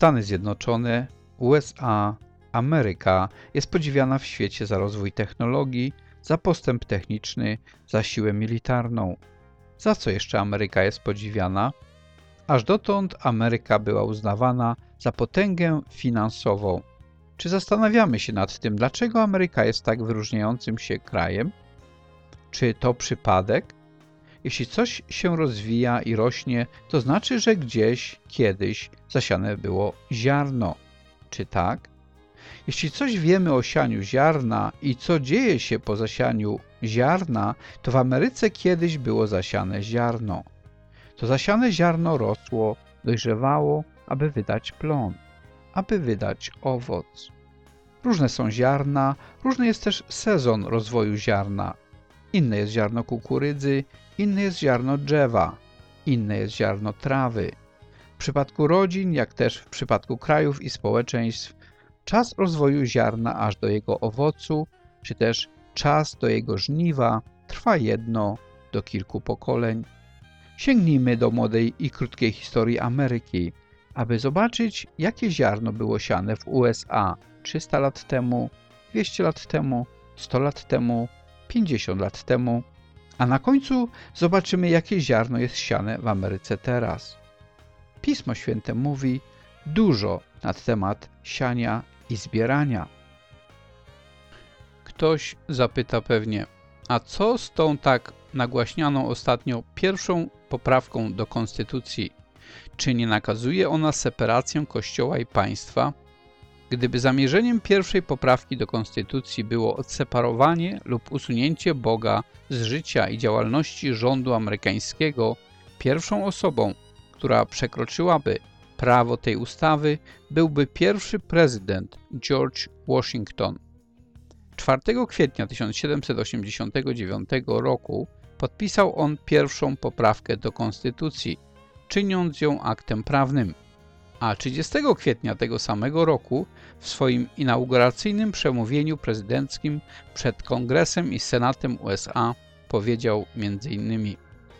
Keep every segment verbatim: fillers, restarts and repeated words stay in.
Stany Zjednoczone, U S A, Ameryka jest podziwiana w świecie za rozwój technologii, za postęp techniczny, za siłę militarną. Za co jeszcze Ameryka jest podziwiana? Aż dotąd Ameryka była uznawana za potęgę finansową. Czy zastanawiamy się nad tym, dlaczego Ameryka jest tak wyróżniającym się krajem? Czy to przypadek? Jeśli coś się rozwija i rośnie, to znaczy, że gdzieś, kiedyś zasiane było ziarno. Czy tak? Jeśli coś wiemy o sianiu ziarna i co dzieje się po zasianiu ziarna, to w Ameryce kiedyś było zasiane ziarno. To zasiane ziarno rosło, dojrzewało, aby wydać plon, aby wydać owoc. Różne są ziarna, różny jest też sezon rozwoju ziarna. Inne jest ziarno kukurydzy, inne jest ziarno drzewa, inne jest ziarno trawy. W przypadku rodzin, jak też w przypadku krajów i społeczeństw, czas rozwoju ziarna aż do jego owocu, czy też czas do jego żniwa trwa jedno do kilku pokoleń. Sięgnijmy do młodej i krótkiej historii Ameryki, aby zobaczyć, jakie ziarno było siane w U S A trzysta lat temu, dwieście lat temu, sto lat temu, pięćdziesiąt lat temu, a na końcu zobaczymy, jakie ziarno jest siane w Ameryce teraz. Pismo Święte mówi dużo na temat siania i zbierania. Ktoś zapyta pewnie, a co z tą tak nagłaśnianą ostatnio pierwszą poprawką do Konstytucji? Czy nie nakazuje ona separację Kościoła i państwa? Gdyby zamierzeniem pierwszej poprawki do Konstytucji było odseparowanie lub usunięcie Boga z życia i działalności rządu amerykańskiego, pierwszą osobą, która przekroczyłaby prawo tej ustawy, byłby pierwszy prezydent George Washington. czwartego kwietnia tysiąc siedemset osiemdziesiątego dziewiątego roku podpisał on pierwszą poprawkę do Konstytucji, czyniąc ją aktem prawnym, a trzydziestego kwietnia tego samego roku w swoim inauguracyjnym przemówieniu prezydenckim przed Kongresem i Senatem U S A powiedział między innymi: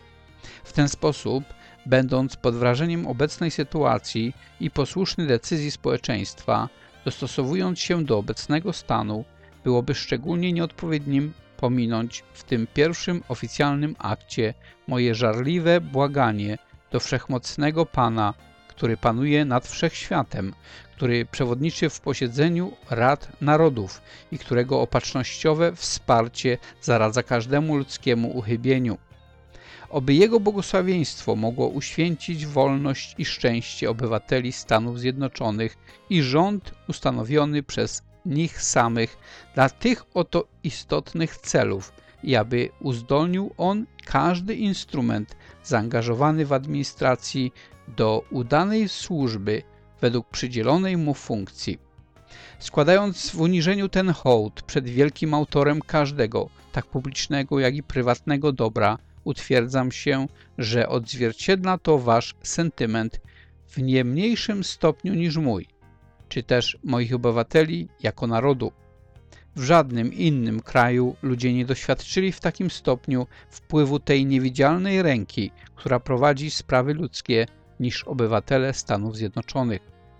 w ten sposób, będąc pod wrażeniem obecnej sytuacji i posłuszny decyzji społeczeństwa, dostosowując się do obecnego stanu, byłoby szczególnie nieodpowiednim pominąć w tym pierwszym oficjalnym akcie moje żarliwe błaganie do Wszechmocnego Pana, który panuje nad wszechświatem, który przewodniczy w posiedzeniu Rad Narodów i którego opatrznościowe wsparcie zaradza każdemu ludzkiemu uchybieniu. Oby Jego błogosławieństwo mogło uświęcić wolność i szczęście obywateli Stanów Zjednoczonych i rząd ustanowiony przez nich samych dla tych oto istotnych celów i aby uzdolnił on każdy instrument zaangażowany w administracji do udanej służby według przydzielonej mu funkcji. Składając w uniżeniu ten hołd przed wielkim autorem każdego, tak publicznego jak i prywatnego dobra, utwierdzam się, że odzwierciedla to wasz sentyment w nie mniejszym stopniu niż mój, czy też moich obywateli jako narodu. W żadnym innym kraju ludzie nie doświadczyli w takim stopniu wpływu tej niewidzialnej ręki, która prowadzi sprawy ludzkie, niż obywatele Stanów Zjednoczonych.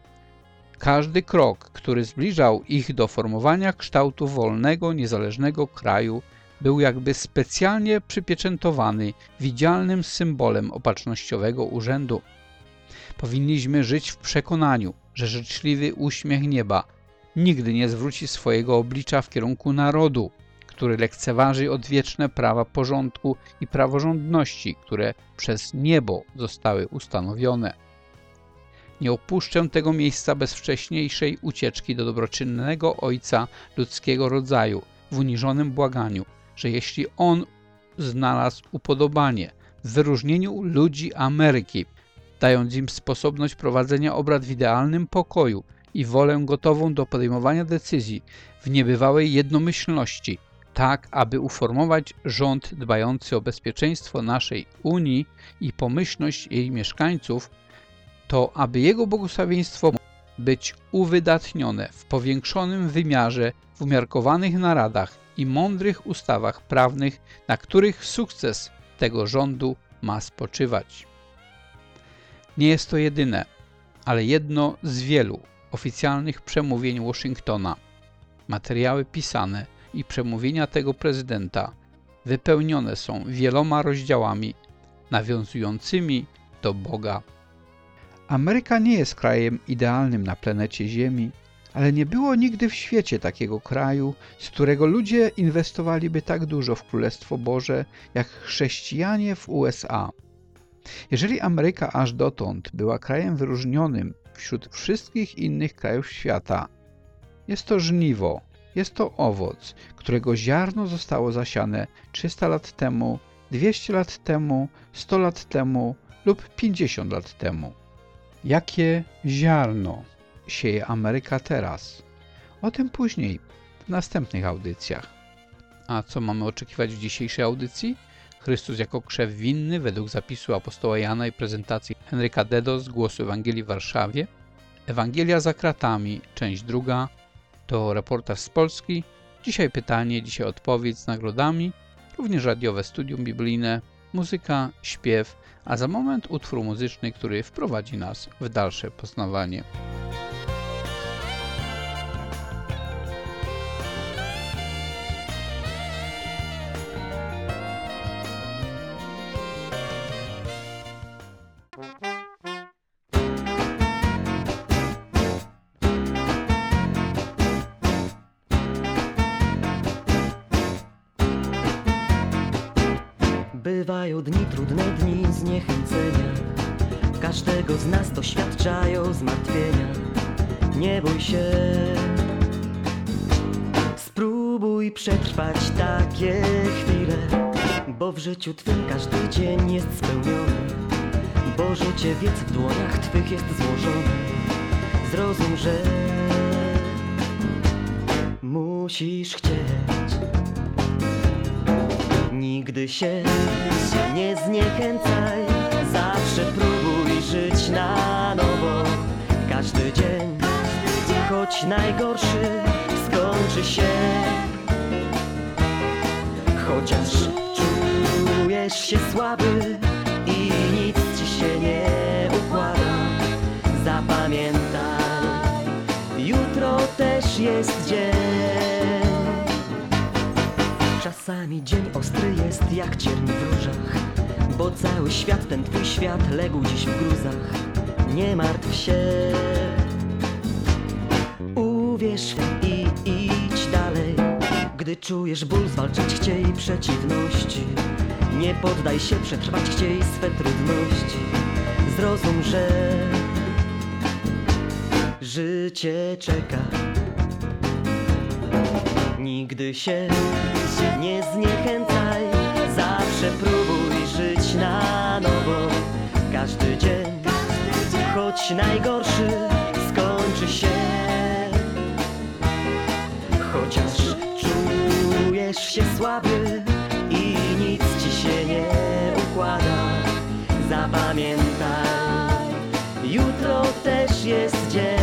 Każdy krok, który zbliżał ich do formowania kształtu wolnego, niezależnego kraju, był jakby specjalnie przypieczętowany widzialnym symbolem opatrznościowego urzędu. Powinniśmy żyć w przekonaniu, że życzliwy uśmiech nieba nigdy nie zwróci swojego oblicza w kierunku narodu, który lekceważy odwieczne prawa porządku i praworządności, które przez niebo zostały ustanowione. Nie opuszczę tego miejsca bez wcześniejszej ucieczki do dobroczynnego Ojca ludzkiego rodzaju w uniżonym błaganiu, że jeśli On znalazł upodobanie w wyróżnieniu ludzi Ameryki, dając im sposobność prowadzenia obrad w idealnym pokoju i wolę gotową do podejmowania decyzji w niebywałej jednomyślności, tak aby uformować rząd dbający o bezpieczeństwo naszej Unii i pomyślność jej mieszkańców, to aby Jego błogosławieństwo być uwydatnione w powiększonym wymiarze w umiarkowanych naradach i mądrych ustawach prawnych, na których sukces tego rządu ma spoczywać. Nie jest to jedyne, ale jedno z wielu oficjalnych przemówień Waszyngtona. Materiały pisane i przemówienia tego prezydenta wypełnione są wieloma rozdziałami nawiązującymi do Boga. Ameryka nie jest krajem idealnym na planecie Ziemi, ale nie było nigdy w świecie takiego kraju, z którego ludzie inwestowaliby tak dużo w Królestwo Boże, jak chrześcijanie w U S A. Jeżeli Ameryka aż dotąd była krajem wyróżnionym wśród wszystkich innych krajów świata, jest to żniwo, jest to owoc, którego ziarno zostało zasiane trzysta lat temu, dwieście lat temu, sto lat temu lub pięćdziesiąt lat temu. Jakie ziarno sieje Ameryka teraz? O tym później, w następnych audycjach. A co mamy oczekiwać w dzisiejszej audycji? Chrystus jako krzew winny według zapisu apostoła Jana i prezentacji Henryka Dedo z Głosu Ewangelii w Warszawie. Ewangelia za kratami, część druga. To reportaż z Polski. Dzisiaj pytanie, dzisiaj odpowiedź z nagrodami. Również radiowe studium biblijne, muzyka, śpiew, a za moment utwór muzyczny, który wprowadzi nas w dalsze poznawanie. Bywają dni, trudne dni zniechęcenia, każdego z nas doświadczają zmartwienia. Nie bój się, spróbuj przetrwać takie chwile, bo w życiu twym każdy dzień jest spełniony, bo życie wiec w dłoniach twych jest złożone. Zrozum, że musisz chcieć. Nigdy się nie zniechęcaj, zawsze próbuj żyć na nowo. Każdy dzień, choć najgorszy, skończy się. Chociaż czujesz się słaby i nic ci się nie układa, zapamiętaj, jutro też jest dzień. Czasami dzień ostry jest jak cierń w różach, bo cały świat, ten twój świat, legł dziś w gruzach. Nie martw się, uwierz i idź dalej. Gdy czujesz ból, zwalczyć chciej przeciwności. Nie poddaj się, przetrwać chciej swe trudności. Zrozum, że życie czeka. Nigdy się nie zniechęcaj, zawsze próbuj żyć na nowo. Każdy dzień, choć najgorszy, skończy się. Chociaż czujesz się słaby i nic ci się nie układa, zapamiętaj, jutro też jest dzień.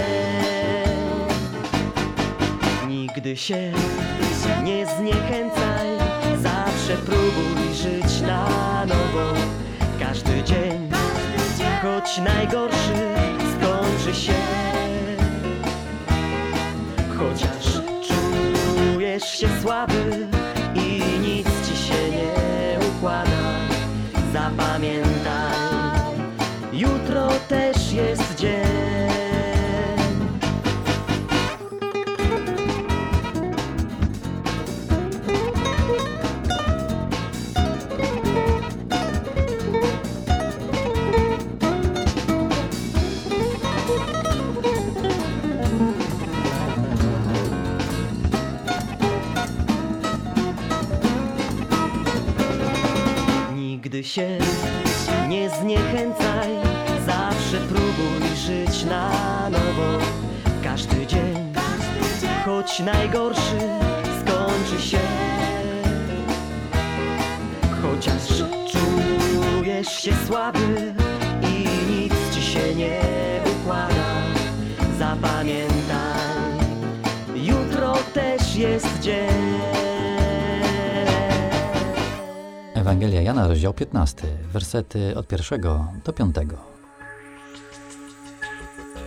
Nigdy się nie zniechęcaj, zawsze próbuj żyć na nowo. Każdy dzień, choć najgorszy, skończy się. Chociaż czujesz się słaby i nic ci się nie układa, zapamiętaj, jutro też jest dzień. Nigdy się nie zniechęcaj, zawsze próbuj żyć na nowo. Każdy dzień, choć najgorszy, skończy się. Chociaż czujesz się słaby i nic ci się nie układa, zapamiętaj, jutro też jest dzień. Ewangelia Jana, rozdział piętnasty, wersety od pierwszego do piątego.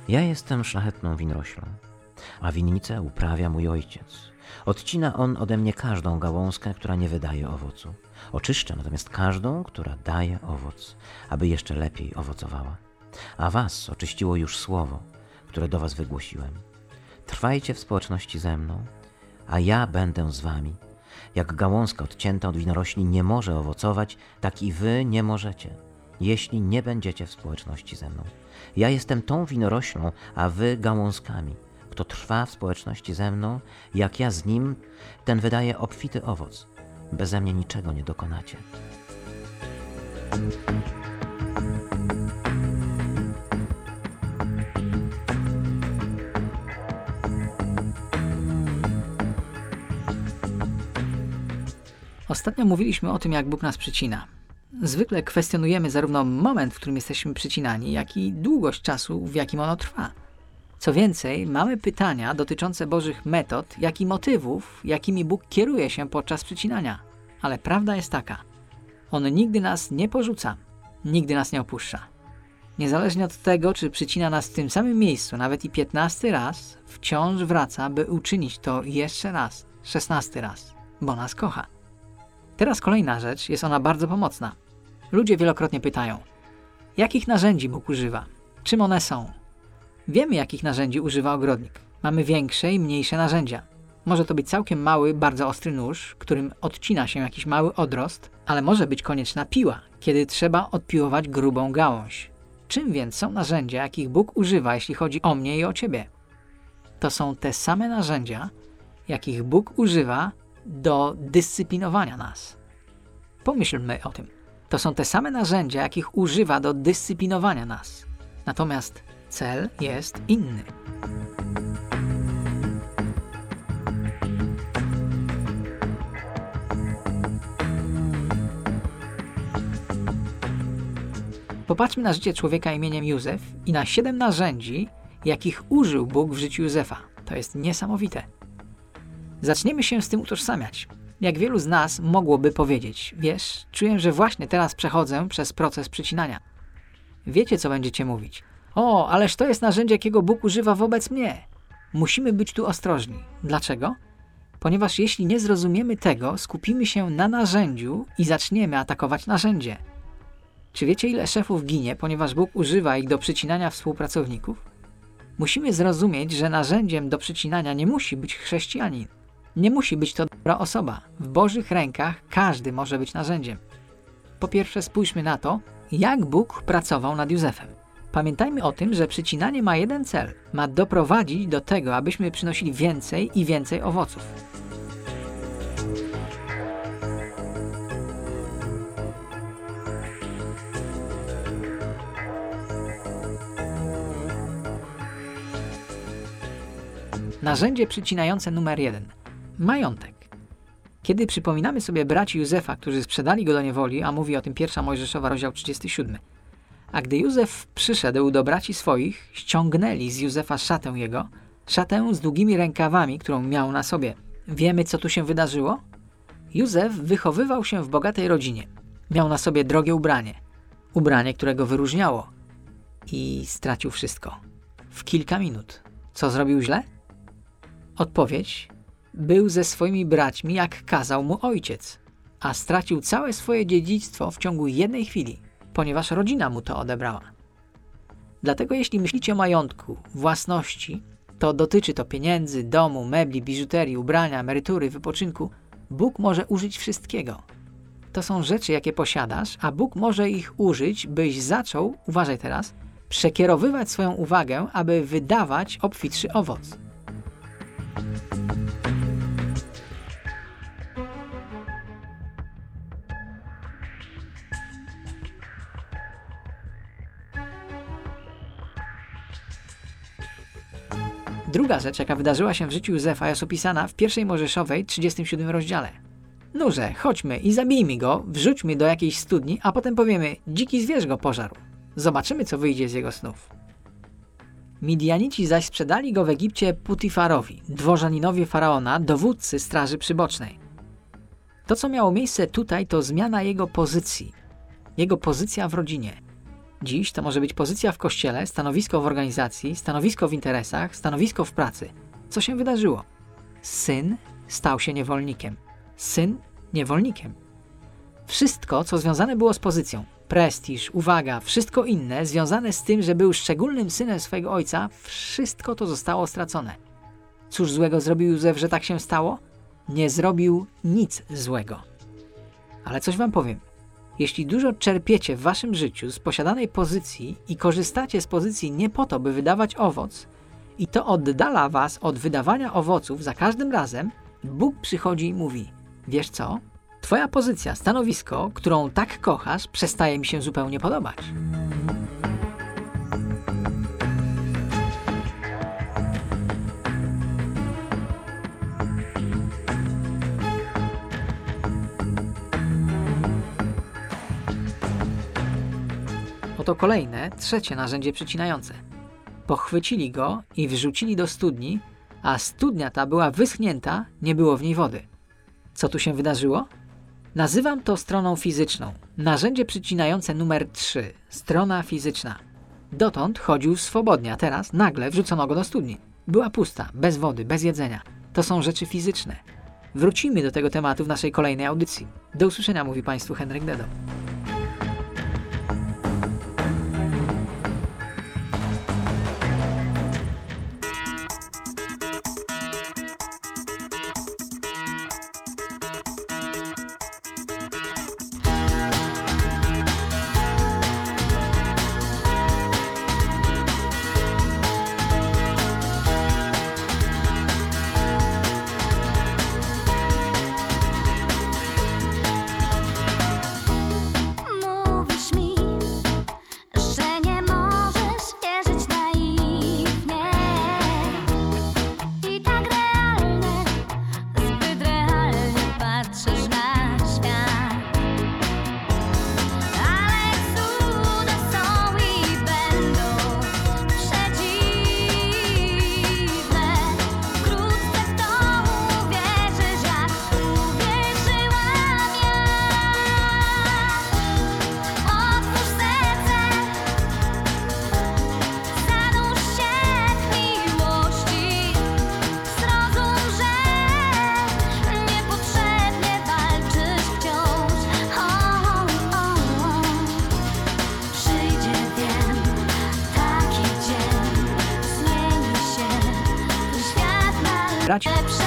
Ja jestem szlachetną winoroślą, a winnicę uprawia mój ojciec. Odcina on ode mnie każdą gałązkę, która nie wydaje owocu. Oczyszcza natomiast każdą, która daje owoc, aby jeszcze lepiej owocowała. A was oczyściło już słowo, które do was wygłosiłem. Trwajcie w społeczności ze mną, a ja będę z wami. Jak gałązka odcięta od winorośli nie może owocować, tak i wy nie możecie, jeśli nie będziecie w społeczności ze mną. Ja jestem tą winoroślą, a wy gałązkami. Kto trwa w społeczności ze mną, jak ja z nim, ten wydaje obfity owoc. Beze mnie niczego nie dokonacie. Ostatnio mówiliśmy o tym, jak Bóg nas przycina. Zwykle kwestionujemy zarówno moment, w którym jesteśmy przycinani, jak i długość czasu, w jakim ono trwa. Co więcej, mamy pytania dotyczące Bożych metod, jak i motywów, jakimi Bóg kieruje się podczas przycinania. Ale prawda jest taka. On nigdy nas nie porzuca, nigdy nas nie opuszcza. Niezależnie od tego, czy przycina nas w tym samym miejscu, nawet i piętnasty raz, wciąż wraca, by uczynić to jeszcze raz, szesnasty raz, bo nas kocha. Teraz kolejna rzecz, jest ona bardzo pomocna. Ludzie wielokrotnie pytają, jakich narzędzi Bóg używa? Czym one są? Wiemy, jakich narzędzi używa ogrodnik. Mamy większe i mniejsze narzędzia. Może to być całkiem mały, bardzo ostry nóż, którym odcina się jakiś mały odrost, ale może być konieczna piła, kiedy trzeba odpiłować grubą gałąź. Czym więc są narzędzia, jakich Bóg używa, jeśli chodzi o mnie i o ciebie? To są te same narzędzia, jakich Bóg używa do dyscyplinowania nas. Pomyślmy o tym. To są te same narzędzia, jakich używa do dyscyplinowania nas. Natomiast cel jest inny. Popatrzmy na życie człowieka imieniem Józef i na siedem narzędzi, jakich użył Bóg w życiu Józefa. To jest niesamowite. Zaczniemy się z tym utożsamiać. Jak wielu z nas mogłoby powiedzieć, wiesz, czuję, że właśnie teraz przechodzę przez proces przycinania. Wiecie, co będziecie mówić. O, ależ to jest narzędzie, jakiego Bóg używa wobec mnie. Musimy być tu ostrożni. Dlaczego? Ponieważ jeśli nie zrozumiemy tego, skupimy się na narzędziu i zaczniemy atakować narzędzie. Czy wiecie, ile szefów ginie, ponieważ Bóg używa ich do przycinania współpracowników? Musimy zrozumieć, że narzędziem do przycinania nie musi być chrześcijanin. Nie musi być to dobra osoba. W Bożych rękach każdy może być narzędziem. Po pierwsze, spójrzmy na to, jak Bóg pracował nad Józefem. Pamiętajmy o tym, że przycinanie ma jeden cel. Ma doprowadzić do tego, abyśmy przynosili więcej i więcej owoców. Narzędzie przycinające numer jeden. Majątek. Kiedy przypominamy sobie braci Józefa, którzy sprzedali go do niewoli, a mówi o tym pierwsza Mojżeszowa, rozdział trzydziesty siódmy. A gdy Józef przyszedł do braci swoich, ściągnęli z Józefa szatę jego, szatę z długimi rękawami, którą miał na sobie. Wiemy, co tu się wydarzyło? Józef wychowywał się w bogatej rodzinie. Miał na sobie drogie ubranie. Ubranie, które go wyróżniało. I stracił wszystko. W kilka minut. Co zrobił źle? Odpowiedź: był ze swoimi braćmi, jak kazał mu ojciec, a stracił całe swoje dziedzictwo w ciągu jednej chwili, ponieważ rodzina mu to odebrała. Dlatego jeśli myślicie o majątku, własności, to dotyczy to pieniędzy, domu, mebli, biżuterii, ubrania, emerytury, wypoczynku. Bóg może użyć wszystkiego. To są rzeczy, jakie posiadasz, a Bóg może ich użyć, byś zaczął, uważaj teraz, przekierowywać swoją uwagę, aby wydawać obfitszy owoc. Druga rzecz, jaka wydarzyła się w życiu Józefa, jest opisana w pierwszej Mojżeszowej, trzydziestym siódmym rozdziale. Nurze, chodźmy i zabijmy go, wrzućmy do jakiejś studni, a potem powiemy, dziki zwierz go pożarł. Zobaczymy, co wyjdzie z jego snów. Midianici zaś sprzedali go w Egipcie Putifarowi, dworzaninowi faraona, dowódcy straży przybocznej. To, co miało miejsce tutaj, to zmiana jego pozycji. Jego pozycja w rodzinie. Dziś to może być pozycja w kościele, stanowisko w organizacji, stanowisko w interesach, stanowisko w pracy. Co się wydarzyło? Syn stał się niewolnikiem. Syn niewolnikiem. Wszystko, co związane było z pozycją, prestiż, uwaga, wszystko inne związane z tym, że był szczególnym synem swojego ojca, wszystko to zostało stracone. Cóż złego zrobił Józef, że tak się stało? Nie zrobił nic złego. Ale coś wam powiem. Jeśli dużo czerpiecie w waszym życiu z posiadanej pozycji i korzystacie z pozycji nie po to, by wydawać owoc, i to oddala was od wydawania owoców za każdym razem, Bóg przychodzi i mówi: wiesz co? Twoja pozycja, stanowisko, którą tak kochasz, przestaje mi się zupełnie podobać. Oto kolejne, trzecie narzędzie przycinające. Pochwycili go i wrzucili do studni, a studnia ta była wyschnięta, nie było w niej wody. Co tu się wydarzyło? Nazywam to stroną fizyczną. Narzędzie przycinające numer trzy. Strona fizyczna. Dotąd chodził swobodnie, a teraz nagle wrzucono go do studni. Była pusta, bez wody, bez jedzenia. To są rzeczy fizyczne. Wrócimy do tego tematu w naszej kolejnej audycji. Do usłyszenia, mówi Państwu Henryk Dedo. Brać.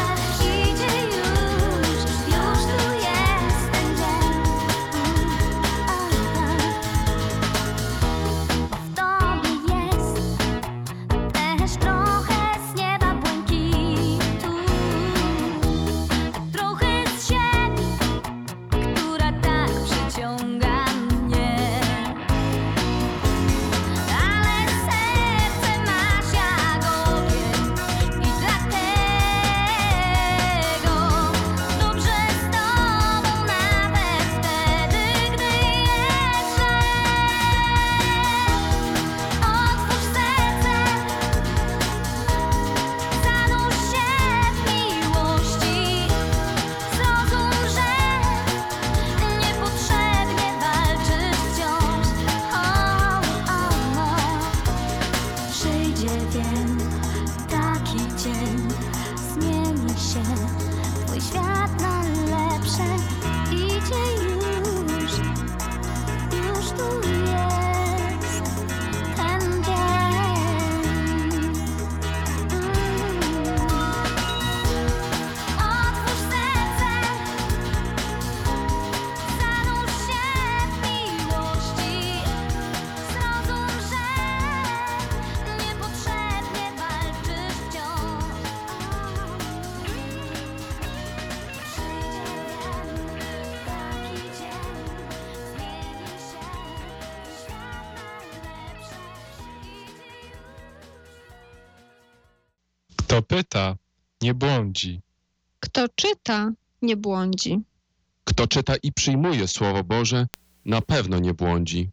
Kto pyta, nie błądzi. Kto czyta, nie błądzi. Kto czyta i przyjmuje Słowo Boże, na pewno nie błądzi.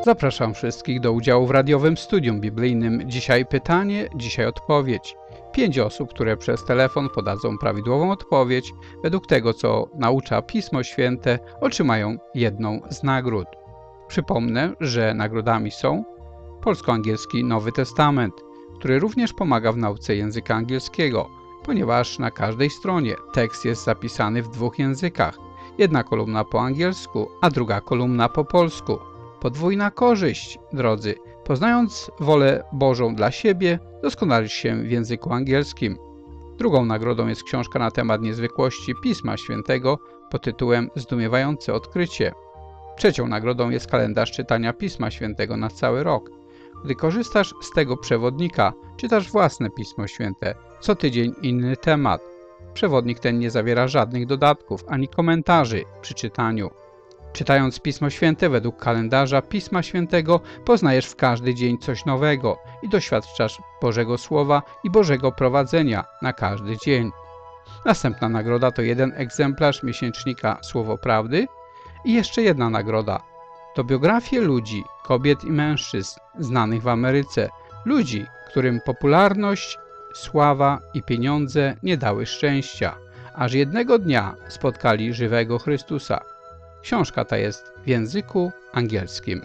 Zapraszam wszystkich do udziału w radiowym studium biblijnym. Dzisiaj pytanie, dzisiaj odpowiedź. Pięć osób, które przez telefon podadzą prawidłową odpowiedź, według tego, co naucza Pismo Święte, otrzymają jedną z nagród. Przypomnę, że nagrodami są polsko-angielski Nowy Testament, który również pomaga w nauce języka angielskiego, ponieważ na każdej stronie tekst jest zapisany w dwóch językach. Jedna kolumna po angielsku, a druga kolumna po polsku. Podwójna korzyść, drodzy. Poznając wolę Bożą dla siebie, doskonalisz się w języku angielskim. Drugą nagrodą jest książka na temat niezwykłości Pisma Świętego pod tytułem Zdumiewające odkrycie. Trzecią nagrodą jest kalendarz czytania Pisma Świętego na cały rok. Gdy korzystasz z tego przewodnika, czytasz własne Pismo Święte. Co tydzień inny temat. Przewodnik ten nie zawiera żadnych dodatków ani komentarzy przy czytaniu. Czytając Pismo Święte według kalendarza Pisma Świętego, poznajesz w każdy dzień coś nowego i doświadczasz Bożego Słowa i Bożego prowadzenia na każdy dzień. Następna nagroda to jeden egzemplarz miesięcznika Słowo Prawdy i jeszcze jedna nagroda. To biografie ludzi, kobiet i mężczyzn znanych w Ameryce, ludzi, którym popularność, sława i pieniądze nie dały szczęścia, aż jednego dnia spotkali żywego Chrystusa. Książka ta jest w języku angielskim.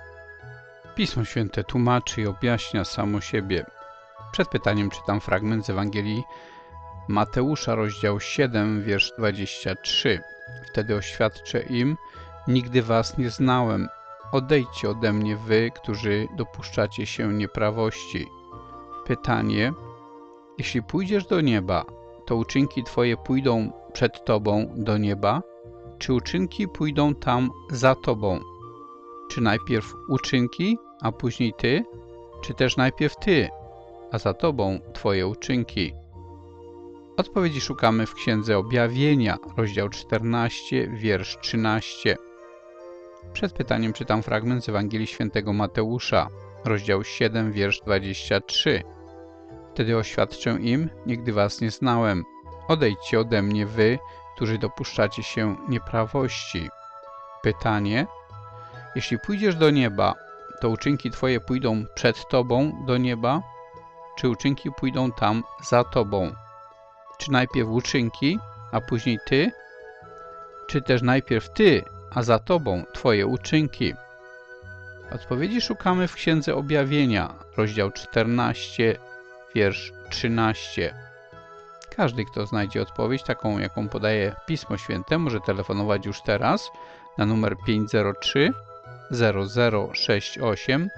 Pismo Święte tłumaczy i objaśnia samo siebie. Przed pytaniem czytam fragment z Ewangelii Mateusza, rozdział siedem, wiersz dwadzieścia trzy. Wtedy oświadczę im: nigdy was nie znałem. Odejdźcie ode mnie wy, którzy dopuszczacie się nieprawości. Pytanie: jeśli pójdziesz do nieba, to uczynki twoje pójdą przed tobą do nieba? Czy uczynki pójdą tam za tobą? Czy najpierw uczynki, a później ty? Czy też najpierw ty, a za tobą twoje uczynki? Odpowiedzi szukamy w Księdze Objawienia, rozdział czternasty, wiersz trzynasty. Przed pytaniem czytam fragment z Ewangelii Świętego Mateusza, rozdział siedem, wiersz dwadzieścia trzy. Wtedy oświadczę im: nigdy was nie znałem. Odejdźcie ode mnie wy, którzy dopuszczacie się nieprawości. Pytanie: jeśli pójdziesz do nieba, to uczynki twoje pójdą przed tobą do nieba? Czy uczynki pójdą tam za tobą? Czy najpierw uczynki, a później ty? Czy też najpierw ty, a za tobą twoje uczynki? Odpowiedzi szukamy w Księdze Objawienia, rozdział czternasty, wiersz trzynasty. Każdy, kto znajdzie odpowiedź taką, jaką podaje Pismo Święte, może telefonować już teraz na numer pięć zero trzy, zero zero sześć osiem,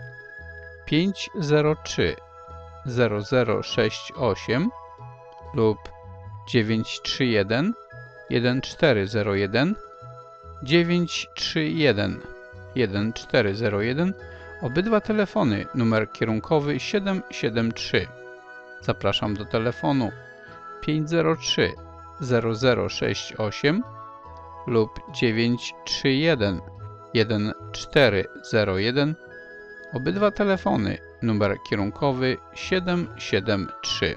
pięć zero trzy, zero zero sześć osiem lub dziewięć trzy jeden, jeden cztery zero jeden, dziewięć trzy jeden, jeden cztery zero jeden. Obydwa telefony, numer kierunkowy siedem siedem trzy. Zapraszam do telefonu pięć zero trzy, zero zero sześć osiem lub dziewięć trzy jeden, jeden cztery zero jeden. Obydwa telefony, numer kierunkowy siedem siedem trzy.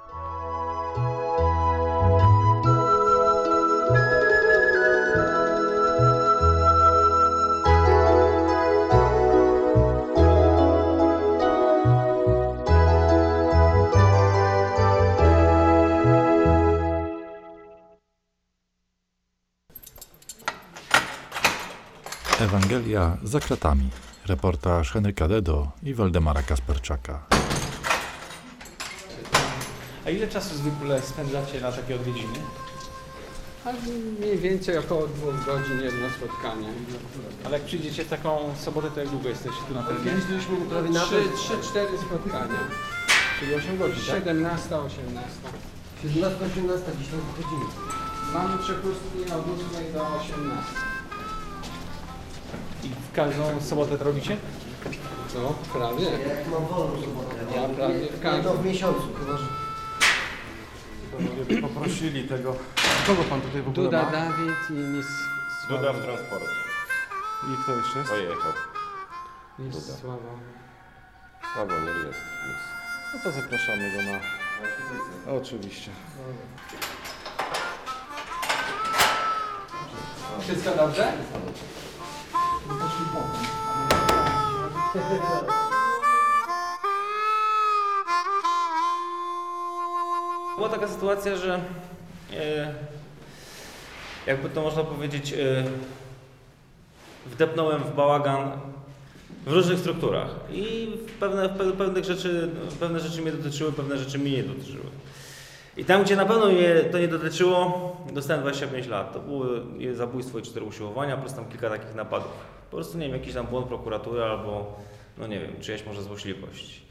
Ewangelia za kratami. Reportaż Henryka Dedo i Waldemara Kasperczaka. A ile czasu zwykle spędzacie na takie odwiedziny? A mniej więcej około dwóch godzin jedno spotkanie. Ale jak przyjdziecie w taką sobotę, to jak długo jesteście tu na terenie? Kiedyś byliśmy prawie na trzy cztery spotkania. Czyli osiem godzin, tak? siedemnasta, osiemnasta. siedemnasta, osiemnasta, dziś tam wychodzimy. Mamy przepustki od ósmej do osiemnastej. I w każdą sobotę to robicie? No, prawie. Jak mam wolną sobotę. Ja prawie w każdą. Jedno w miesiącu, chyba że... Panowie poprosili tego. Kogo pan tutaj w ogóle Duda ma? Dawid i Miss Duda w transporcie. I kto jeszcze jest? Pojechał. Miss Sława. Sławomir jest. jest. No to zapraszamy go na... Oczywiście. Wszystko dobrze? Była taka sytuacja, że e, jakby to można powiedzieć, e, wdepnąłem w bałagan w różnych strukturach i pewne, pewnych rzeczy, pewne rzeczy mnie dotyczyły, pewne rzeczy mnie nie dotyczyły. I tam, gdzie na pewno mnie to nie dotyczyło, dostałem dwadzieścia pięć lat. To było zabójstwo i cztery usiłowania, plus tam kilka takich napadów. Po prostu, nie wiem, jakiś tam błąd prokuratury albo, no nie wiem, czyjaś może złośliwość.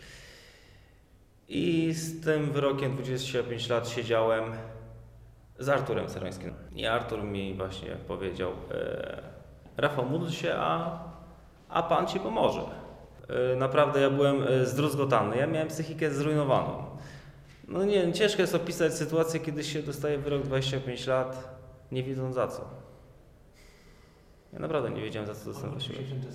I z tym wyrokiem dwadzieścia pięć lat siedziałem z Arturem Cerońskim. I Artur mi właśnie powiedział, e, Rafał, módl się, a, a Pan Ci pomoże. E, naprawdę ja byłem zdruzgotany, ja miałem psychikę zrujnowaną. No nie wiem, ciężko jest opisać sytuację, kiedy się dostaje wyrok dwadzieścia pięć lat, nie wiedząc za co. Ja naprawdę nie wiedziałem, za co dostałem wyrok.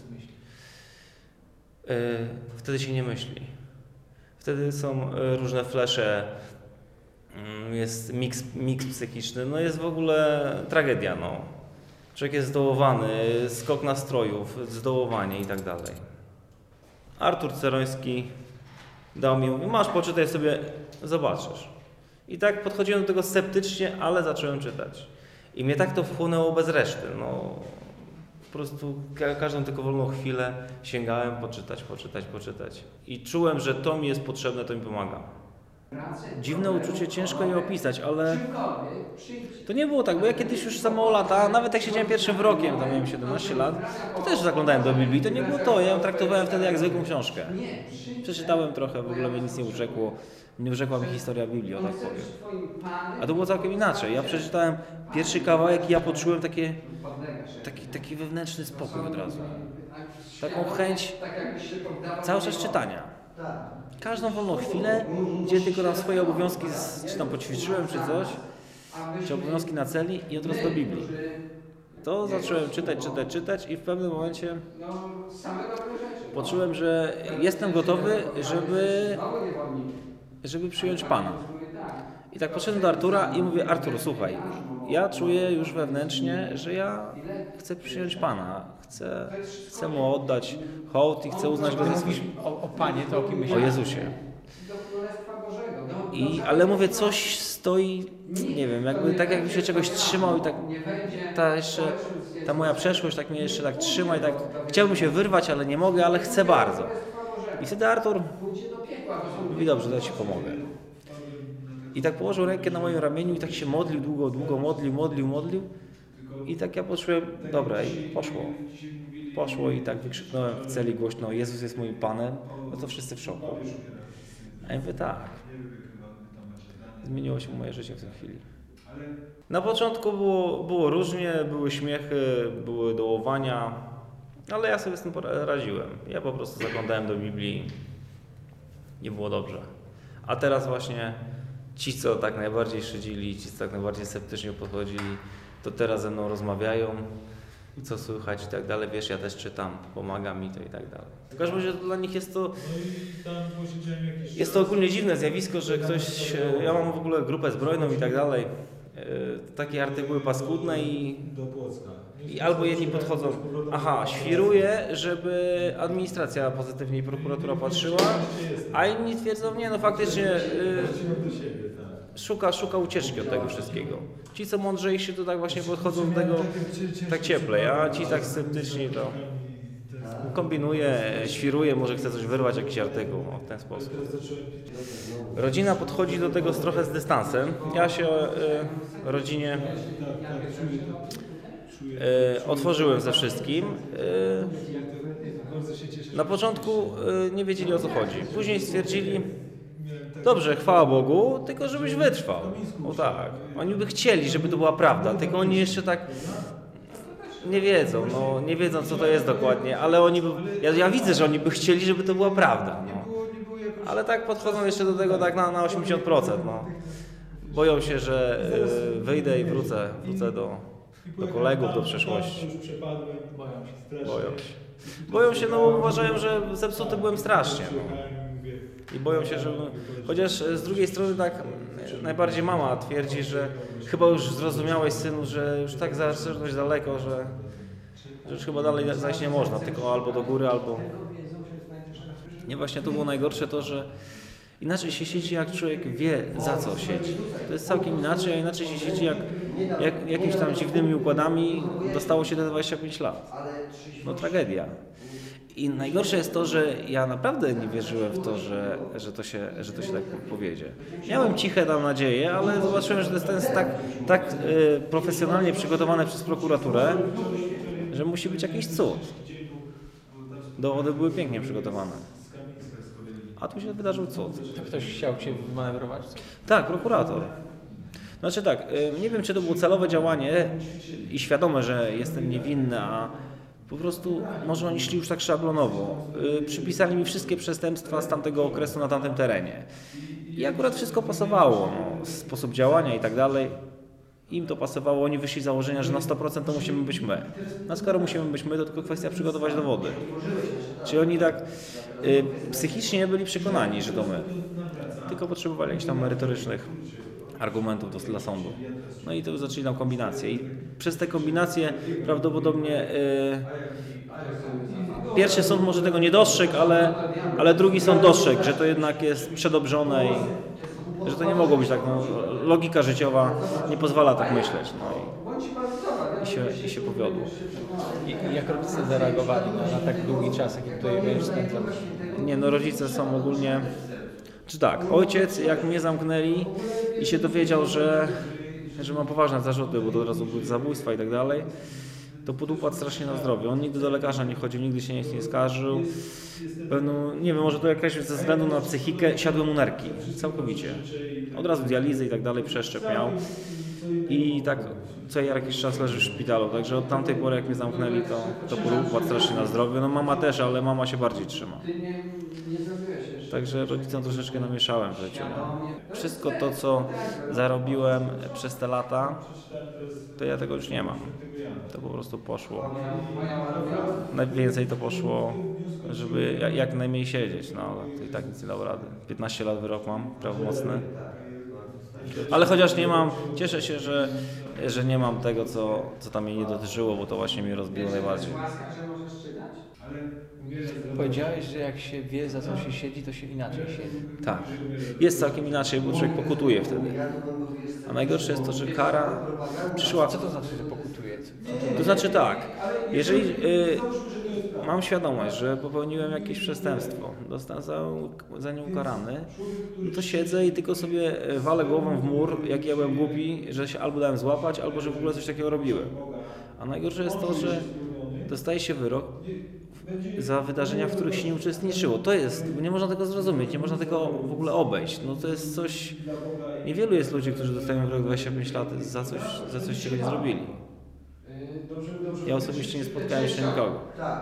E, wtedy się nie myśli. Wtedy są różne flesze, jest miks, miks psychiczny, no jest w ogóle tragedia, no. Człowiek jest zdołowany, skok nastrojów, zdołowanie i tak dalej. Artur Ceroński dał mi, mówi, masz, poczytaj sobie, zobaczysz. I tak podchodziłem do tego sceptycznie, ale zacząłem czytać. I mnie tak to wchłonęło bez reszty, no. Po prostu każdą tylko wolną chwilę sięgałem poczytać, poczytać, poczytać. I czułem, że to mi jest potrzebne, to mi pomaga. Dziwne uczucie, ciężko je opisać, ale to nie było tak, bo ja kiedyś już za mało lata, nawet jak siedziałem pierwszym wyrokiem, tam miałem siedemnaście lat, to też zaglądałem do Biblii, to nie było to, ja ją traktowałem wtedy jak zwykłą książkę. Przeczytałem trochę, w ogóle mnie nic nie urzekło, nie urzekła mi historia Biblii, o tak powiem. A to było całkiem inaczej, ja przeczytałem pierwszy kawałek i ja poczułem takie, taki, taki wewnętrzny spokój od razu. Taką chęć cały czas czytania. Każdą wolną chwilę, gdzie tylko tam swoje obowiązki, czy tam poćwiczyłem, czy coś, czy obowiązki na celi i od razu do Biblii. To zacząłem czytać, czytać, czytać i w pewnym momencie poczułem, że jestem gotowy, żeby, żeby przyjąć Pana. I tak poszedłem do Artura i mówię, Artur, słuchaj, ja czuję już wewnętrznie, że ja chcę przyjąć Pana, chcę, chcę Mu oddać hołd i chcę uznać Go za swój... O, o Panie, to o kim myślisz? O Jezusie. I, ale mówię, coś stoi, nie wiem, jakby tak jakby się czegoś trzymał i tak ta jeszcze, ta moja przeszłość tak mnie jeszcze tak trzyma i tak chciałbym się wyrwać, ale nie mogę, ale chcę bardzo. I wtedy Artur mówi, dobrze, to ja Ci pomogę. I tak położył rękę na moim ramieniu i tak się modlił, długo, długo modlił, modlił, modlił. I tak ja poczułem, dobra, i poszło. Poszło i tak wykrzyknąłem w celi głośno, Jezus jest moim Panem, no to wszyscy w szoku. A ja mówię, tak. Zmieniło się moje życie w tej chwili. Na początku było, było różnie, były śmiechy, były dołowania, ale ja sobie z tym radziłem. Ja po prostu zaglądałem do Biblii, nie było dobrze. A teraz właśnie ci, co tak najbardziej szydzili, ci, co tak najbardziej sceptycznie podchodzili, to teraz ze mną rozmawiają, co słychać i tak dalej. Wiesz, ja też czytam, pomaga mi to i tak dalej. W każdym razie dla nich jest to, jest to ogólnie dziwne zjawisko, że ktoś, ja mam w ogóle grupę zbrojną i tak dalej, takie artykuły paskudne i, i albo jedni podchodzą, aha, świruje, żeby administracja pozytywnie i prokuratura patrzyła, a inni twierdzą, nie, no faktycznie y, szuka, szuka ucieczki od tego wszystkiego. Ci, co mądrzejsi, to tak właśnie podchodzą do tego tak cieplej, a ci tak sceptyczni to kombinuje, świruje, może chce coś wyrwać, jakiś artykuł, no, w ten sposób. Rodzina podchodzi do tego z trochę z dystansem. Ja się y, rodzinie y, otworzyłem ze wszystkim. Y, na początku y, nie wiedzieli, o co chodzi. Później stwierdzili, dobrze, chwała Bogu, tylko żebyś wytrwał. O tak. Oni by chcieli, żeby to była prawda, tylko oni jeszcze tak nie wiedzą, no, nie wiedzą, co to jest dokładnie, ale oni by, ja, ja widzę, że oni by chcieli, żeby to była prawda. No. Ale tak podchodzą jeszcze do tego tak na, na osiemdziesiąt procent. No. Boją się, że y, wyjdę i wrócę, wrócę do, do kolegów, do przeszłości. Boją się. Boją się, no uważają, że zepsuty byłem strasznie. No. I boją się, że... Chociaż z drugiej strony tak najbardziej mama twierdzi, że chyba już zrozumiałeś, synu, że już tak zaszedłeś daleko, że, że już chyba dalej zajść nie można, tylko albo do góry, albo, Nie, właśnie to było najgorsze to, że inaczej się siedzi, jak człowiek wie, za co siedzi. To jest całkiem inaczej, a inaczej się siedzi, jak, jak jakimiś tam dziwnymi układami dostało się te dwadzieścia pięć lat. No tragedia. I najgorsze jest to, że ja naprawdę nie wierzyłem w to, że, że, to, się, że to się tak powiedzie. Miałem ciche tam nadzieje, ale zobaczyłem, że to jest tak, tak y, profesjonalnie przygotowane przez prokuraturę, że musi być jakiś cud. Dowody były pięknie przygotowane. A tu się wydarzył cud. Ktoś chciał cię manewrować? Tak, prokurator. Znaczy tak, nie wiem, czy to było celowe działanie i świadome, że jestem niewinny, a po prostu może oni szli już tak szablonowo. Przypisali mi wszystkie przestępstwa z tamtego okresu na tamtym terenie. I akurat wszystko pasowało. No, sposób działania i tak dalej. Im to pasowało, oni wyszli z założenia, że na sto procent to musimy być my. No skoro musimy być my, to tylko kwestia przygotować dowody. Czyli oni tak y, psychicznie byli przekonani, że to my. Tylko potrzebowali jakichś tam merytorycznych argumentów do, dla sądu. No i to zaczęli tam kombinacje. I przez te kombinacje prawdopodobnie y, pierwszy sąd może tego nie dostrzegł, ale, ale drugi sąd dostrzegł, że to jednak jest przedobrzone i że to nie mogło być tak, no, logika życiowa nie pozwala tak myśleć, no i, i, się, i się powiodło. I jak rodzice zareagowali na, na tak długi czas, jaki tutaj będziesz spędzał? Nie, no rodzice są ogólnie, czy tak, ojciec jak mnie zamknęli i się dowiedział, że, że mam poważne zarzuty, bo to od razu były zabójstwa i tak dalej, to podupadł strasznie na zdrowie. On nigdy do lekarza nie chodził, nigdy się nic nie skarżył. No, nie wiem, może to jakaś ze względu na psychikę siadły mu nerki, całkowicie. Od razu dializy i tak dalej, przeszczep miał. I tak co jakiś czas leży w szpitalu, także od tamtej pory jak mnie zamknęli, to, to podupadł strasznie na zdrowie. No mama też, ale mama się bardziej trzyma. Także rodzicom troszeczkę namieszałem w życiu. Wszystko to, co zarobiłem przez te lata, to ja tego już nie mam. To po prostu poszło. Najwięcej to poszło, żeby jak najmniej siedzieć, no ale to i tak nic nie dało rady. piętnaście lat wyrok mam, prawomocny. Ale chociaż nie mam, cieszę się, że, że nie mam tego, co, co tam mnie nie dotyczyło, bo to właśnie mnie rozbiło najbardziej. Powiedziałeś, że jak się wie, za co się siedzi, to się inaczej siedzi. Tak. Jest całkiem inaczej, bo człowiek pokutuje wtedy. A najgorsze jest to, że kara przyszła... Co to znaczy, że pokutuje? To znaczy tak, jeżeli y, mam świadomość, że popełniłem jakieś przestępstwo, zostanę za, za nie ukarany, no to siedzę i tylko sobie walę głową w mur, jak ja byłem głupi, że się albo dałem złapać, albo że w ogóle coś takiego robiłem. A najgorsze jest to, że dostaje się wyrok za wydarzenia, w których się nie uczestniczyło. To jest, nie można tego zrozumieć, nie można tego w ogóle obejść. No to jest coś, niewielu jest ludzi, którzy dostają wyrok dwadzieścia pięć lat za coś, za coś, czego nie zrobili. Ja osobiście nie spotkałem jeszcze nikogo.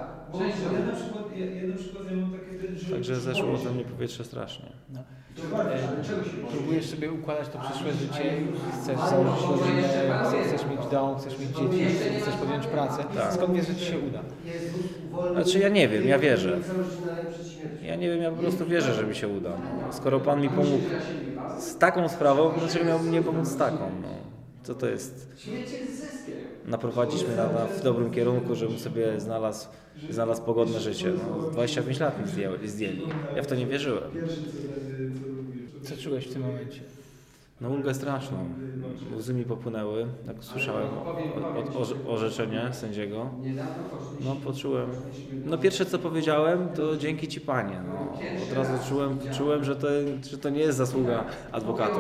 Także zeszło ode mnie powietrze strasznie. No. E, próbujesz sobie układać to przyszłe życie, chcesz założyć rodzinę, chcesz mieć dom, chcesz mieć dzieci, chcesz podjąć pracę. Tak. Skąd wiesz, że ci się uda? Znaczy ja nie wiem, ja wierzę. Ja nie wiem, ja po prostu wierzę, że mi się uda. No, skoro Pan mi pomógł z taką sprawą, dlaczego miałbym nie pomóc z taką? No, co to jest? Naprowadzić mnie na, na, w dobrym kierunku, żebym sobie znalazł, znalazł pogodne życie. No, dwadzieścia pięć lat mi zdjęli, zdjęli. Ja w to nie wierzyłem. Co czułeś w tym momencie? No ulgę straszną. Łzy mi popłynęły, jak usłyszałem o, o, orzeczenie sędziego. No poczułem. No pierwsze co powiedziałem, to dzięki Ci Panie. No, od razu czułem, czułem że, to, że to nie jest zasługa adwokatów.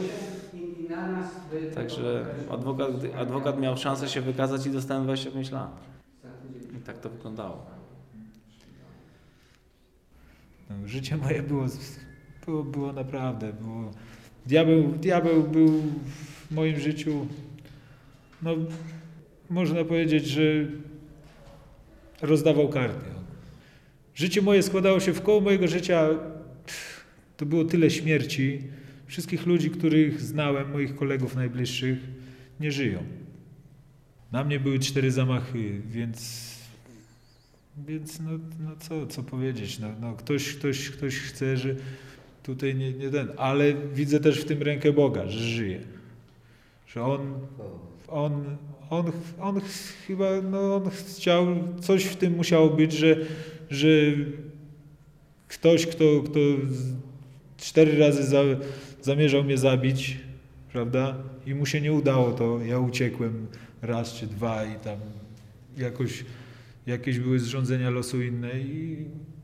Także adwokat, adwokat miał szansę się wykazać i dostałem dwadzieścia pięć lat. I tak to wyglądało. No, życie moje było, było, było naprawdę, było... Diabeł, diabeł był w moim życiu, no można powiedzieć, że rozdawał karty. Życie moje składało się w koło mojego życia, to było tyle śmierci. Wszystkich ludzi, których znałem, moich kolegów najbliższych, nie żyją. Na mnie były cztery zamachy, więc, więc no, no co, co powiedzieć. No, no ktoś, ktoś, ktoś chce, że tutaj nie, nie ten, ale widzę też w tym rękę Boga, że żyje. Że On, on, on, on chyba, no on chciał, coś w tym musiało być, że, że ktoś, kto, kto cztery razy za, zamierzał mnie zabić, prawda? I mu się nie udało, to ja uciekłem raz czy dwa i tam jakoś jakieś były zrządzenia losu inne i,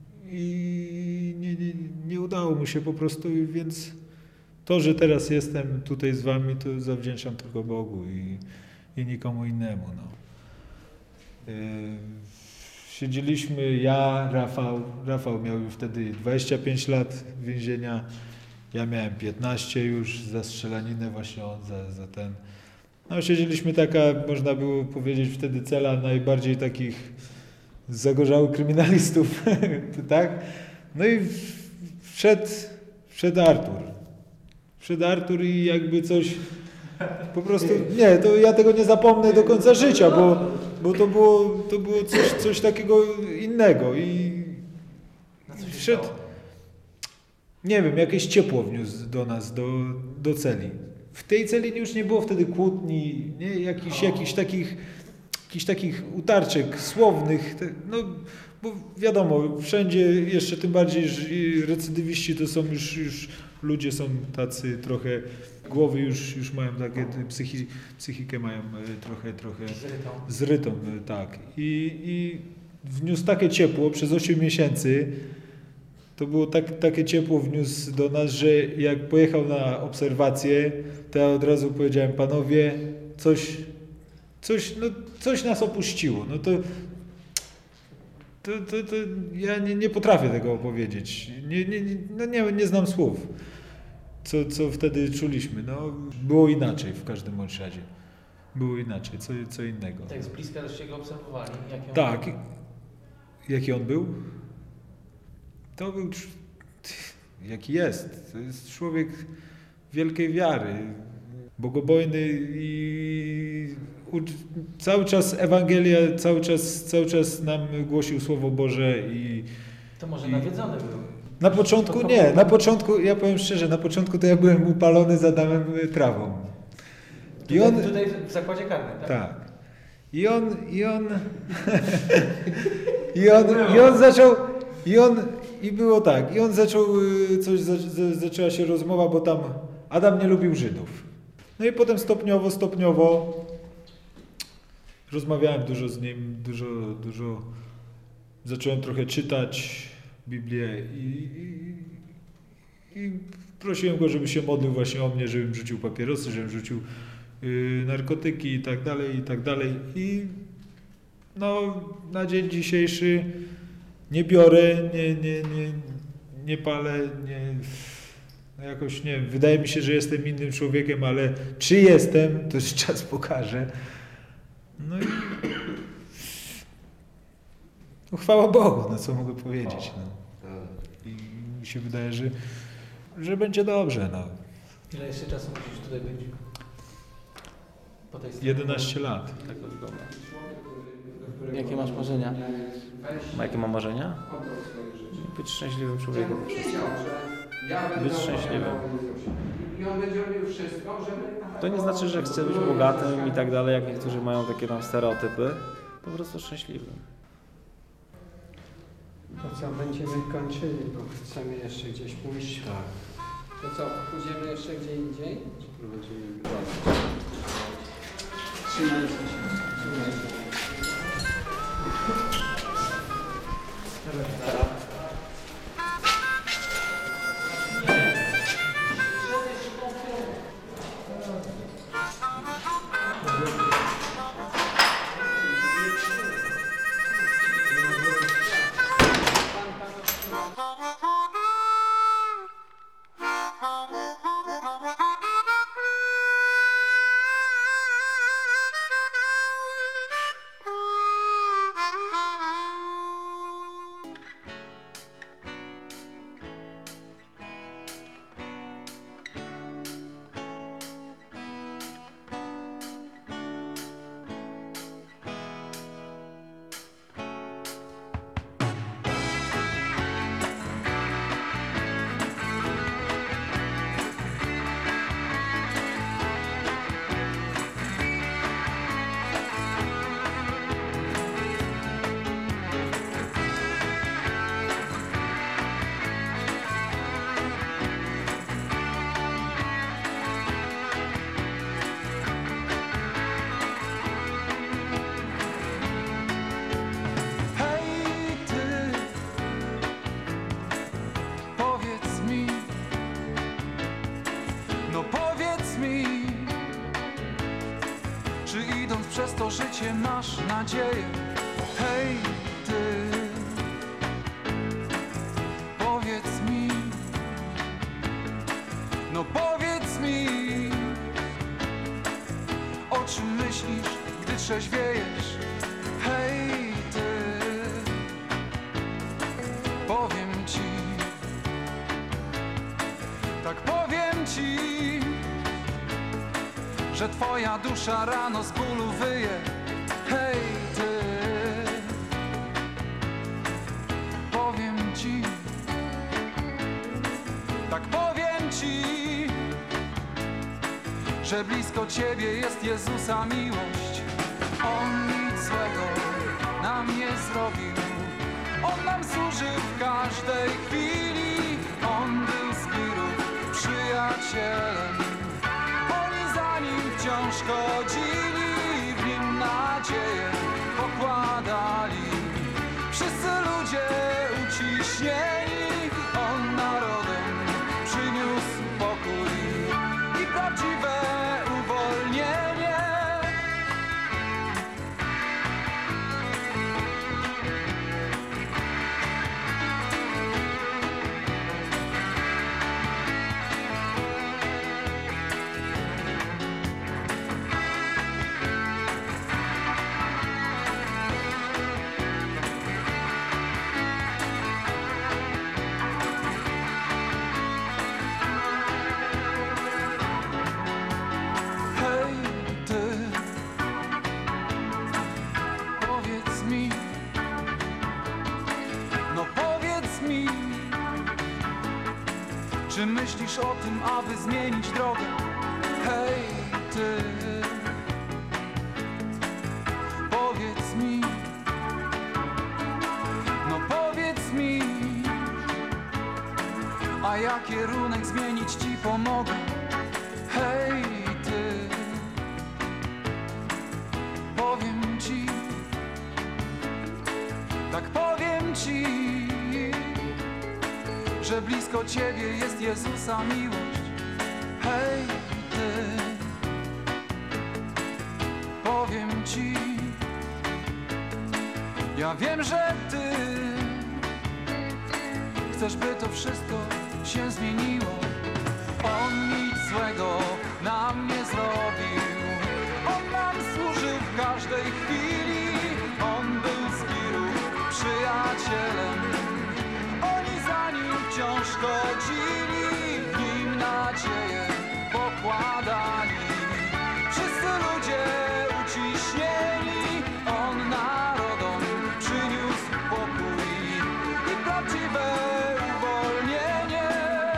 i nie, nie, nie udało mu się po prostu, więc to, że teraz jestem tutaj z wami, to zawdzięczam tylko Bogu i, i nikomu innemu. No. Yy, siedzieliśmy, ja, Rafał, Rafał miał już wtedy dwadzieścia pięć lat więzienia, ja miałem piętnaście już za strzelaninę właśnie on, za, za ten. No siedzieliśmy taka, można było powiedzieć wtedy cela najbardziej takich zagorzałych kryminalistów, tak? No i wszedł, wszedł Artur. Wszedł Artur i jakby coś po prostu, nie, to ja tego nie zapomnę do końca życia, bo, bo to było, to było coś, coś takiego innego i wszedł, nie wiem, jakieś ciepło wniósł do nas, do, do celi. W tej celi już nie było wtedy kłótni, nie? Jakichś, jakichś takich jakichś takich utarczek słownych, no bo wiadomo, wszędzie jeszcze tym bardziej, że recydywiści to są już, już ludzie są tacy trochę, głowy już, już mają takie, psychi, psychikę mają trochę, trochę zrytą, zrytą tak. I, i wniósł takie ciepło przez osiem miesięcy, to było tak, takie ciepło wniósł do nas, że jak pojechał na obserwację, to ja od razu powiedziałem, panowie, coś Coś, no, coś nas opuściło. No to, to, to, to ja nie, nie potrafię tego opowiedzieć. Nie, nie, no nie, nie znam słów, co, co wtedy czuliśmy. No, było inaczej w każdym bądź razie. Było inaczej, co, co innego. Tak z bliska żeście go obserwowali? Jaki on tak. był? Jaki on był? To był, jaki jest. To jest człowiek wielkiej wiary, bogobojny i cały czas Ewangelia, cały czas, cały czas nam głosił Słowo Boże i... To może i... nawiedzony był? Na początku nie, na początku, ja powiem szczerze, na początku to ja byłem upalony za Adamem trawą. I Tutaj, on, tutaj w zakładzie karnym, tak? Tak. I on, i on, i on, i on zaczął, i on, i było tak, i on zaczął, coś, zaczęła się rozmowa, bo tam Adam nie lubił Żydów. No i potem stopniowo, stopniowo rozmawiałem dużo z nim, dużo, dużo zacząłem trochę czytać Biblię i, i, i prosiłem go, żeby się modlił właśnie o mnie, żebym rzucił papierosy, żebym rzucił y, narkotyki i tak dalej, i tak dalej. I no na dzień dzisiejszy nie biorę, nie, nie, nie, nie palę, nie... No jakoś nie wiem, wydaje mi się, że jestem innym człowiekiem, ale czy jestem, to już czas pokaże. No i no, chwała Bogu, no co mogę powiedzieć. No. I mi się wydaje, że, że będzie dobrze. No. Ile jeszcze czasu musisz tutaj być? Po tej jedenaście lat. Jakie masz marzenia? Jakie mam marzenia? Być szczęśliwym człowiekiem. Być szczęśliwym. To nie znaczy, że chcę być bogatym i tak dalej, jak niektórzy mają takie tam stereotypy. Po prostu szczęśliwym. To co, będziemy kończyli, bo chcemy jeszcze gdzieś pójść. Tak. To co, pójdziemy jeszcze gdzie indziej? Trzymajcie się. Trzymajcie się. Czy idąc przez to życie masz nadzieję? Hej, ty, powiedz mi, no powiedz mi, o czym myślisz, gdy trzeźwiejesz? Hej, ty, powiem ci, tak powiem ci, że twoja dusza rano z bólu wyje. Hej, ty, powiem ci, tak powiem ci, że blisko ciebie jest Jezusa miłość. On nic złego nam nie zrobił, On nam służy w każdej chwili. On był z wirów przyjacielem, oni za nim wciąż chodzili, w nim nadzieję pokładali. Wszyscy ludzie uciśnieni, On narodom przyniósł pokój i prawdziwe uwolnienie. Hej, ty, powiedz mi, no powiedz mi, czy myślisz o tym, aby zmienić drogę? Hej, ty, powiedz mi, no powiedz mi, a ja kierunek zmienić ci pomogę. Hej, ty, powiem ci, tak powiem ci, że blisko ciebie jest Jezusa miłość. Hej, ty, powiem ci, ja wiem, że ty chcesz, by to wszystko się zmieniło. On nic złego nam nie zrobił, On nam służył w każdej chwili. On był z wirów przyjacielem, oni za nim wciąż chodzili, w nim nadzieję pokładali. Wszyscy ludzie uciśnieni, On narodom przyniósł pokój i prawdziwe uwolnienie.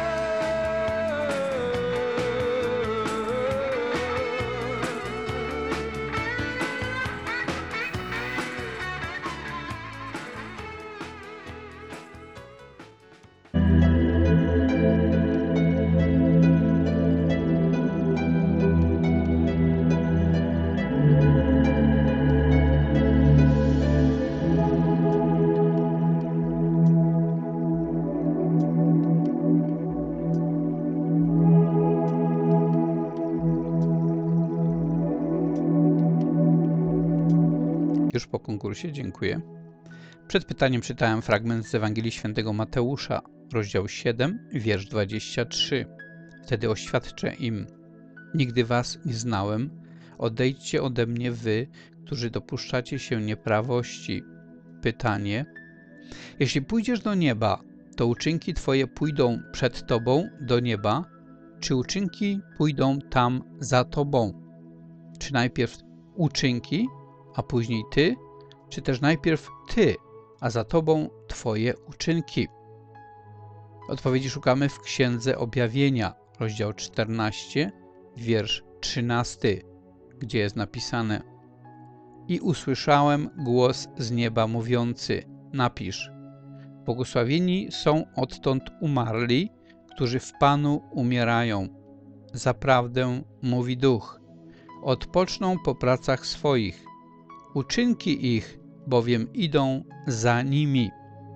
Już po konkursie, dziękuję. Przed pytaniem czytałem fragment z Ewangelii Świętego Mateusza, rozdział siedem, wiersz dwudziesty trzeci. Wtedy oświadczę im: nigdy was nie znałem, odejdźcie ode mnie wy, którzy dopuszczacie się nieprawości. Pytanie: jeśli pójdziesz do nieba, to uczynki twoje pójdą przed tobą do nieba, czy uczynki pójdą tam za tobą? Czy najpierw uczynki, a później ty, czy też najpierw ty, a za tobą twoje uczynki? Odpowiedzi szukamy w Księdze Objawienia, rozdział czternasty, wiersz trzynasty, gdzie jest napisane: i usłyszałem głos z nieba mówiący: napisz, błogosławieni są odtąd umarli, którzy w Panu umierają. Zaprawdę, mówi Duch, odpoczną po pracach swoich, uczynki ich bowiem idą za nimi.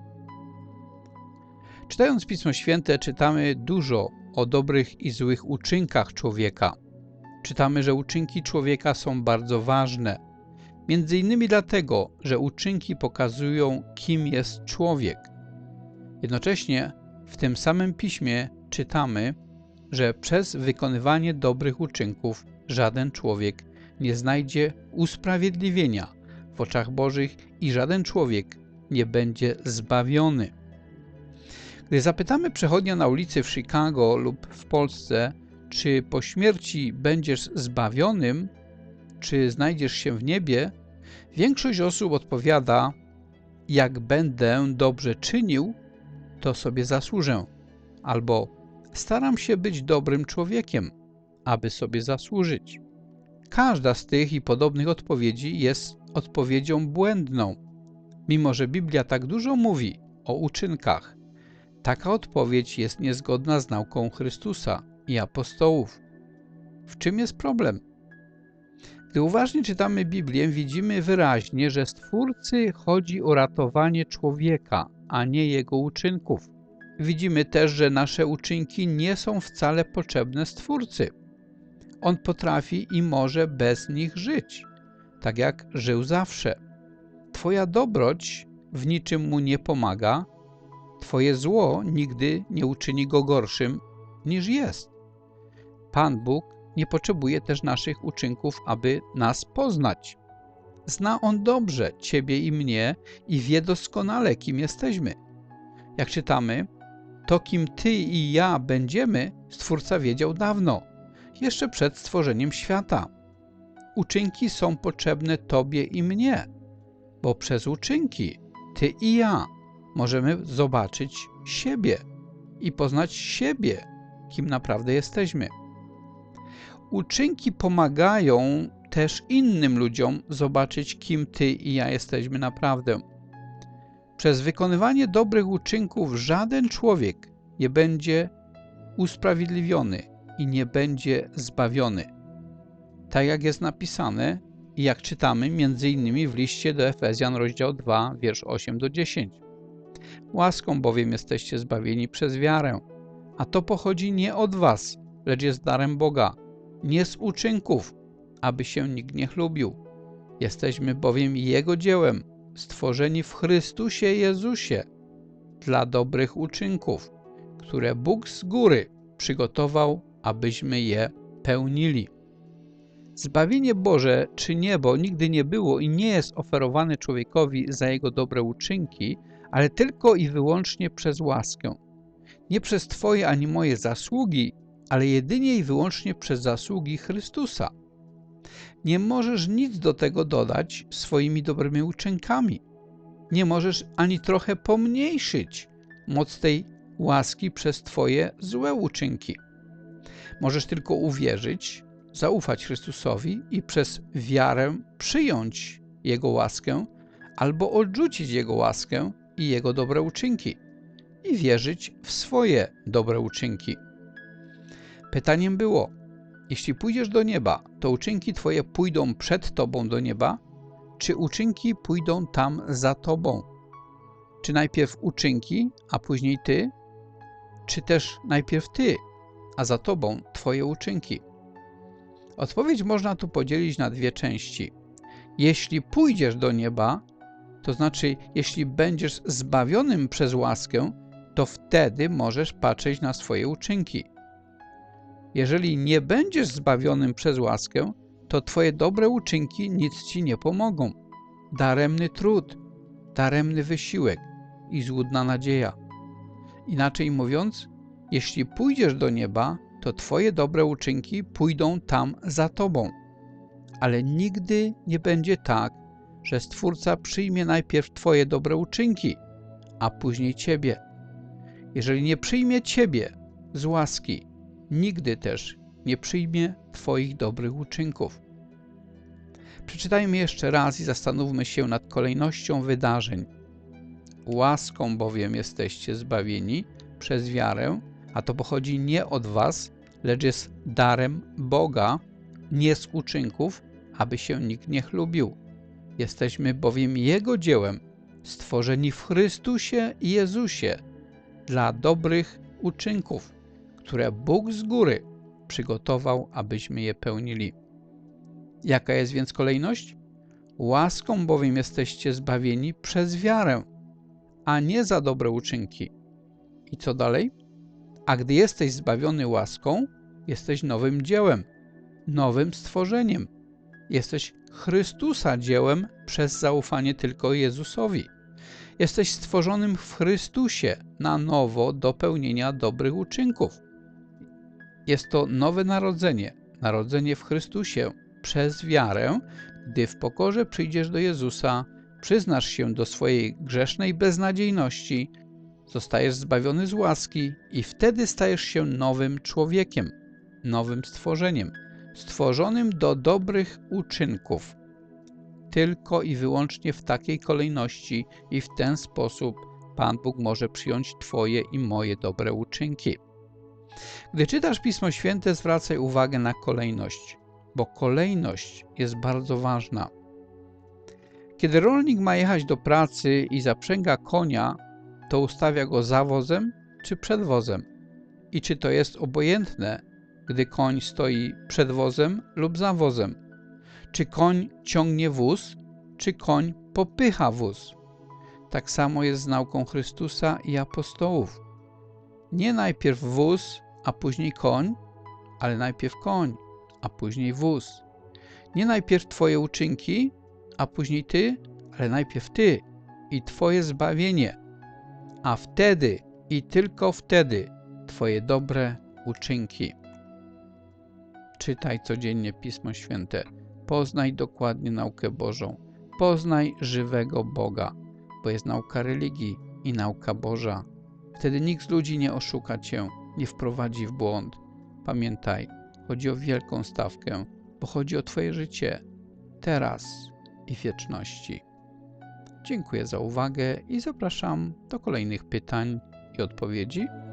Czytając Pismo Święte, czytamy dużo o dobrych i złych uczynkach człowieka. czytamy, że uczynki człowieka są bardzo ważne. Między innymi dlatego, że uczynki pokazują, kim jest człowiek. Jednocześnie w tym samym piśmie czytamy, że przez wykonywanie dobrych uczynków żaden człowiek nie znajdzie usprawiedliwienia w oczach Bożych i żaden człowiek nie będzie zbawiony. Gdy zapytamy przechodnia na ulicy w Chicago lub w Polsce, czy po śmierci będziesz zbawionym, czy znajdziesz się w niebie, większość osób odpowiada: jak będę dobrze czynił, to sobie zasłużę, albo staram się być dobrym człowiekiem, aby sobie zasłużyć. Każda z tych i podobnych odpowiedzi jest odpowiedzią błędną. Mimo że Biblia tak dużo mówi o uczynkach, taka odpowiedź jest niezgodna z nauką Chrystusa i apostołów. W czym jest problem? Gdy uważnie czytamy Biblię, widzimy wyraźnie, że Stwórcy chodzi o ratowanie człowieka, a nie jego uczynków. Widzimy też, że nasze uczynki nie są wcale potrzebne Stwórcy. On potrafi i może bez nich żyć, tak jak żył zawsze. Twoja dobroć w niczym mu nie pomaga, twoje zło nigdy nie uczyni go gorszym niż jest. Pan Bóg nie potrzebuje też naszych uczynków, aby nas poznać. Zna On dobrze ciebie i mnie i wie doskonale, kim jesteśmy. Jak czytamy, to kim ty i ja będziemy, Stwórca wiedział dawno, jeszcze przed stworzeniem świata. Uczynki są potrzebne tobie i mnie, bo przez uczynki ty i ja możemy zobaczyć siebie i poznać siebie, kim naprawdę jesteśmy. Uczynki pomagają też innym ludziom zobaczyć, kim ty i ja jesteśmy naprawdę. Przez wykonywanie dobrych uczynków żaden człowiek nie będzie usprawiedliwiony i nie będzie zbawiony. Tak jak jest napisane i jak czytamy między innymi w liście do Efezjan, rozdział dwa, wiersz osiem do dziesięciu. Łaską bowiem jesteście zbawieni przez wiarę, a to pochodzi nie od was, lecz jest darem Boga, nie z uczynków, aby się nikt nie chlubił. Jesteśmy bowiem Jego dziełem, stworzeni w Chrystusie Jezusie dla dobrych uczynków, które Bóg z góry przygotował, abyśmy je pełnili. Zbawienie Boże czy niebo nigdy nie było i nie jest oferowane człowiekowi za jego dobre uczynki, ale tylko i wyłącznie przez łaskę. Nie przez twoje ani moje zasługi, ale jedynie i wyłącznie przez zasługi Chrystusa. Nie możesz nic do tego dodać swoimi dobrymi uczynkami. Nie możesz ani trochę pomniejszyć moc tej łaski przez twoje złe uczynki. Możesz tylko uwierzyć, zaufać Chrystusowi i przez wiarę przyjąć Jego łaskę albo odrzucić Jego łaskę i Jego dobre uczynki i wierzyć w swoje dobre uczynki. Pytaniem było, jeśli pójdziesz do nieba, to uczynki twoje pójdą przed tobą do nieba, czy uczynki pójdą tam za tobą? Czy najpierw uczynki, a później ty? Czy też najpierw ty, a za tobą twoje uczynki? Odpowiedź można tu podzielić na dwie części. Jeśli pójdziesz do nieba, to znaczy jeśli będziesz zbawionym przez łaskę, to wtedy możesz patrzeć na swoje uczynki. Jeżeli nie będziesz zbawionym przez łaskę, to twoje dobre uczynki nic ci nie pomogą. Daremny trud, daremny wysiłek i złudna nadzieja. Inaczej mówiąc, jeśli pójdziesz do nieba, to twoje dobre uczynki pójdą tam za tobą. Ale nigdy nie będzie tak, że Stwórca przyjmie najpierw twoje dobre uczynki, a później ciebie. Jeżeli nie przyjmie ciebie z łaski, nigdy też nie przyjmie twoich dobrych uczynków. Przeczytajmy jeszcze raz i zastanówmy się nad kolejnością wydarzeń. Łaską bowiem jesteście zbawieni przez wiarę, a to pochodzi nie od was, lecz jest darem Boga, nie z uczynków, aby się nikt nie chlubił. Jesteśmy bowiem Jego dziełem, stworzeni w Chrystusie i Jezusie dla dobrych uczynków, które Bóg z góry przygotował, abyśmy je pełnili. Jaka jest więc kolejność? Łaską bowiem jesteście zbawieni przez wiarę, a nie za dobre uczynki. I co dalej? A gdy jesteś zbawiony łaską, jesteś nowym dziełem, nowym stworzeniem. Jesteś Chrystusa dziełem przez zaufanie tylko Jezusowi. Jesteś stworzonym w Chrystusie na nowo do pełnienia dobrych uczynków. Jest to nowe narodzenie, narodzenie w Chrystusie przez wiarę, gdy w pokorze przyjdziesz do Jezusa, przyznasz się do swojej grzesznej beznadziejności, zostajesz zbawiony z łaski i wtedy stajesz się nowym człowiekiem, nowym stworzeniem, stworzonym do dobrych uczynków. Tylko i wyłącznie w takiej kolejności i w ten sposób Pan Bóg może przyjąć Twoje i moje dobre uczynki. Gdy czytasz Pismo Święte, zwracaj uwagę na kolejność, bo kolejność jest bardzo ważna. Kiedy rolnik ma jechać do pracy i zaprzęga konia, to ustawia go za wozem czy przed wozem. I czy to jest obojętne, gdy koń stoi przed wozem lub za wozem? Czy koń ciągnie wóz, czy koń popycha wóz? Tak samo jest z nauką Chrystusa i apostołów. Nie najpierw wóz, a później koń, ale najpierw koń, a później wóz. Nie najpierw Twoje uczynki, a później Ty, ale najpierw Ty i Twoje zbawienie, a wtedy i tylko wtedy Twoje dobre uczynki. Czytaj codziennie Pismo Święte. Poznaj dokładnie naukę Bożą. Poznaj żywego Boga, bo jest nauka religii i nauka Boża. Wtedy nikt z ludzi nie oszuka Cię, nie wprowadzi w błąd. Pamiętaj, chodzi o wielką stawkę, bo chodzi o Twoje życie, teraz i w wieczności. Dziękuję za uwagę i zapraszam do kolejnych pytań i odpowiedzi.